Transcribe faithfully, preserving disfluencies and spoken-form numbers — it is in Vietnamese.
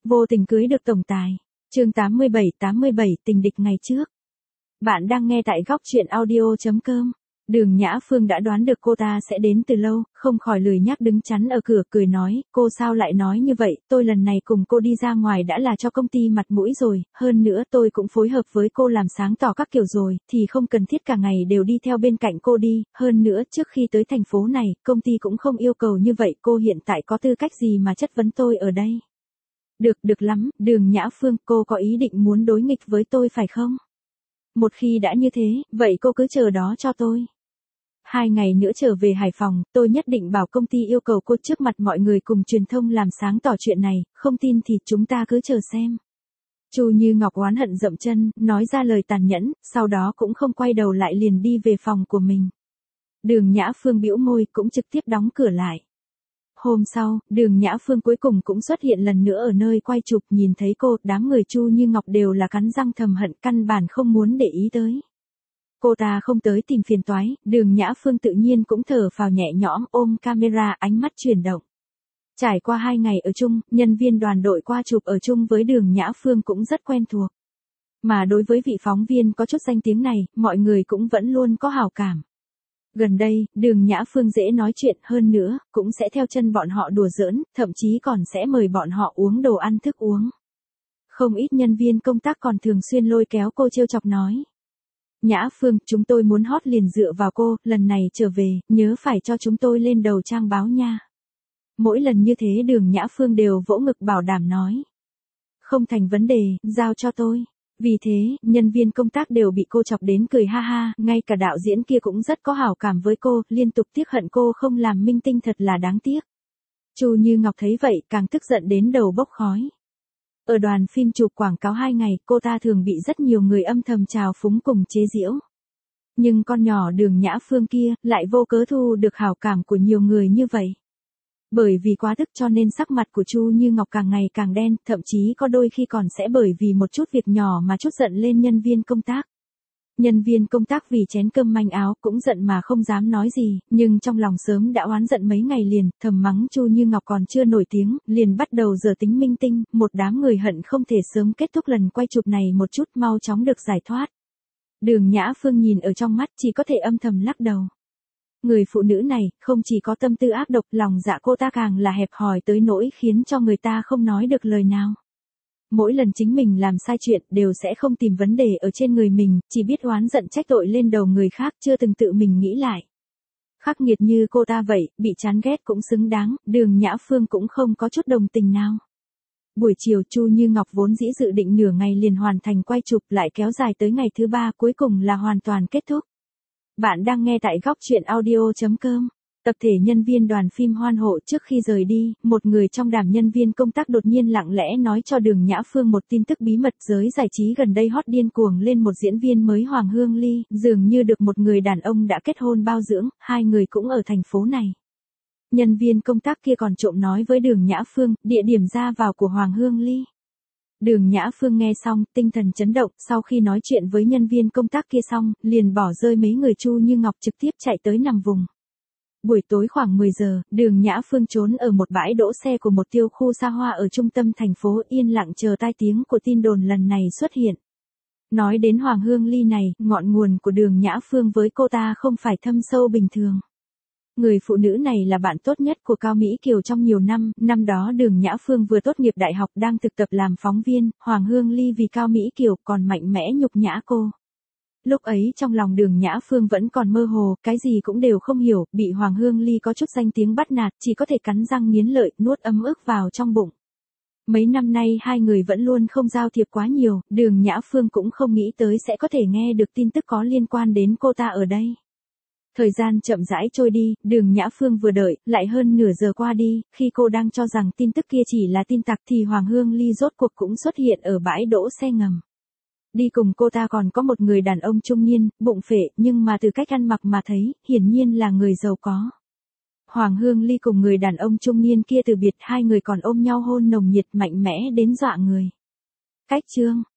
Vô tình cưới được tổng tài. Chương tám mươi bảy tám mươi bảy tình địch ngày trước. Bạn đang nghe tại góc truyện audio chấm com. Đường Nhã Phương đã đoán được cô ta sẽ đến từ lâu, không khỏi lười nhác đứng chắn ở cửa cười nói, cô sao lại nói như vậy, tôi lần này cùng cô đi ra ngoài đã là cho công ty mặt mũi rồi, hơn nữa tôi cũng phối hợp với cô làm sáng tỏ các kiểu rồi, thì không cần thiết cả ngày đều đi theo bên cạnh cô đi, hơn nữa trước khi tới thành phố này, công ty cũng không yêu cầu như vậy, cô hiện tại có tư cách gì mà chất vấn tôi ở đây. Được, được lắm, Đường Nhã Phương, cô có ý định muốn đối nghịch với tôi phải không? Một khi đã như thế, vậy cô cứ chờ đó cho tôi. Hai ngày nữa trở về Hải Phòng, tôi nhất định bảo công ty yêu cầu cô trước mặt mọi người cùng truyền thông làm sáng tỏ chuyện này, không tin thì chúng ta cứ chờ xem. Chu Như Ngọc oán hận dậm chân, nói ra lời tàn nhẫn, sau đó cũng không quay đầu lại liền đi về phòng của mình. Đường Nhã Phương bĩu môi cũng trực tiếp đóng cửa lại. Hôm sau, Đường Nhã Phương cuối cùng cũng xuất hiện lần nữa ở nơi quay chụp, nhìn thấy cô, đám người Chu Như Ngọc đều là cắn răng thầm hận, căn bản không muốn để ý tới. Cô ta không tới tìm phiền toái, Đường Nhã Phương tự nhiên cũng thở phào nhẹ nhõm, ôm camera, ánh mắt chuyển động. Trải qua hai ngày ở chung, nhân viên đoàn đội qua chụp ở chung với Đường Nhã Phương cũng rất quen thuộc. Mà đối với vị phóng viên có chút danh tiếng này, mọi người cũng vẫn luôn có hảo cảm. Gần đây, Đường Nhã Phương dễ nói chuyện hơn nữa, cũng sẽ theo chân bọn họ đùa giỡn, thậm chí còn sẽ mời bọn họ uống đồ ăn thức uống. Không ít nhân viên công tác còn thường xuyên lôi kéo cô trêu chọc nói. Nhã Phương, chúng tôi muốn hot liền dựa vào cô, lần này trở về, nhớ phải cho chúng tôi lên đầu trang báo nha. Mỗi lần như thế Đường Nhã Phương đều vỗ ngực bảo đảm nói. Không thành vấn đề, giao cho tôi. Vì thế, nhân viên công tác đều bị cô chọc đến cười ha ha, ngay cả đạo diễn kia cũng rất có hảo cảm với cô, liên tục tiếc hận cô không làm minh tinh thật là đáng tiếc. Chu Như Ngọc thấy vậy, càng tức giận đến đầu bốc khói. Ở đoàn phim chụp quảng cáo hai ngày, cô ta thường bị rất nhiều người âm thầm trào phúng cùng chế giễu. Nhưng con nhỏ Đường Nhã Phương kia, lại vô cớ thu được hảo cảm của nhiều người như vậy. Bởi vì quá tức cho nên sắc mặt của Chu Như Ngọc càng ngày càng đen, thậm chí có đôi khi còn sẽ bởi vì một chút việc nhỏ mà chút giận lên nhân viên công tác. Nhân viên công tác vì chén cơm manh áo cũng giận mà không dám nói gì, nhưng trong lòng sớm đã oán giận mấy ngày liền, thầm mắng Chu Như Ngọc còn chưa nổi tiếng, liền bắt đầu giờ tính minh tinh, một đám người hận không thể sớm kết thúc lần quay chụp này một chút mau chóng được giải thoát. Đường Nhã Phương nhìn ở trong mắt chỉ có thể âm thầm lắc đầu. Người phụ nữ này, không chỉ có tâm tư ác độc, lòng dạ cô ta càng là hẹp hòi tới nỗi khiến cho người ta không nói được lời nào. Mỗi lần chính mình làm sai chuyện đều sẽ không tìm vấn đề ở trên người mình, chỉ biết oán giận trách tội lên đầu người khác, chưa từng tự mình nghĩ lại. Khắc nghiệt như cô ta vậy, bị chán ghét cũng xứng đáng, Đường Nhã Phương cũng không có chút đồng tình nào. Buổi chiều Chu Như Ngọc vốn dĩ dự định nửa ngày liền hoàn thành quay chụp, lại kéo dài tới ngày thứ ba, cuối cùng là hoàn toàn kết thúc. Bạn đang nghe tại góc truyện audio chấm com. Tập thể nhân viên đoàn phim hoan hộ trước khi rời đi, một người trong đám nhân viên công tác đột nhiên lặng lẽ nói cho Đường Nhã Phương một tin tức bí mật, giới giải trí gần đây hot điên cuồng lên một diễn viên mới Hoàng Hương Ly, dường như được một người đàn ông đã kết hôn bao dưỡng, hai người cũng ở thành phố này. Nhân viên công tác kia còn trộm nói với Đường Nhã Phương, địa điểm ra vào của Hoàng Hương Ly. Đường Nhã Phương nghe xong, tinh thần chấn động, sau khi nói chuyện với nhân viên công tác kia xong, liền bỏ rơi mấy người Chu Như Ngọc trực tiếp chạy tới nằm vùng. Buổi tối khoảng mười giờ, Đường Nhã Phương trốn ở một bãi đỗ xe của một tiêu khu xa hoa ở trung tâm thành phố, yên lặng chờ tai tiếng của tin đồn lần này xuất hiện. Nói đến Hoàng Hương Ly này, ngọn nguồn của Đường Nhã Phương với cô ta không phải thâm sâu bình thường. Người phụ nữ này là bạn tốt nhất của Cao Mỹ Kiều trong nhiều năm, năm đó Đường Nhã Phương vừa tốt nghiệp đại học đang thực tập làm phóng viên, Hoàng Hương Ly vì Cao Mỹ Kiều còn mạnh mẽ nhục nhã cô. Lúc ấy trong lòng Đường Nhã Phương vẫn còn mơ hồ, cái gì cũng đều không hiểu, bị Hoàng Hương Ly có chút danh tiếng bắt nạt, chỉ có thể cắn răng nghiến lợi, nuốt ấm ức vào trong bụng. Mấy năm nay hai người vẫn luôn không giao thiệp quá nhiều, Đường Nhã Phương cũng không nghĩ tới sẽ có thể nghe được tin tức có liên quan đến cô ta ở đây. Thời gian chậm rãi trôi đi, Đường Nhã Phương vừa đợi, lại hơn nửa giờ qua đi, khi cô đang cho rằng tin tức kia chỉ là tin tặc thì Hoàng Hương Ly rốt cuộc cũng xuất hiện ở bãi đỗ xe ngầm. Đi cùng cô ta còn có một người đàn ông trung niên, bụng phệ, nhưng mà từ cách ăn mặc mà thấy, hiển nhiên là người giàu có. Hoàng Hương Ly cùng người đàn ông trung niên kia từ biệt, hai người còn ôm nhau hôn nồng nhiệt mạnh mẽ đến dọa người. Cách chương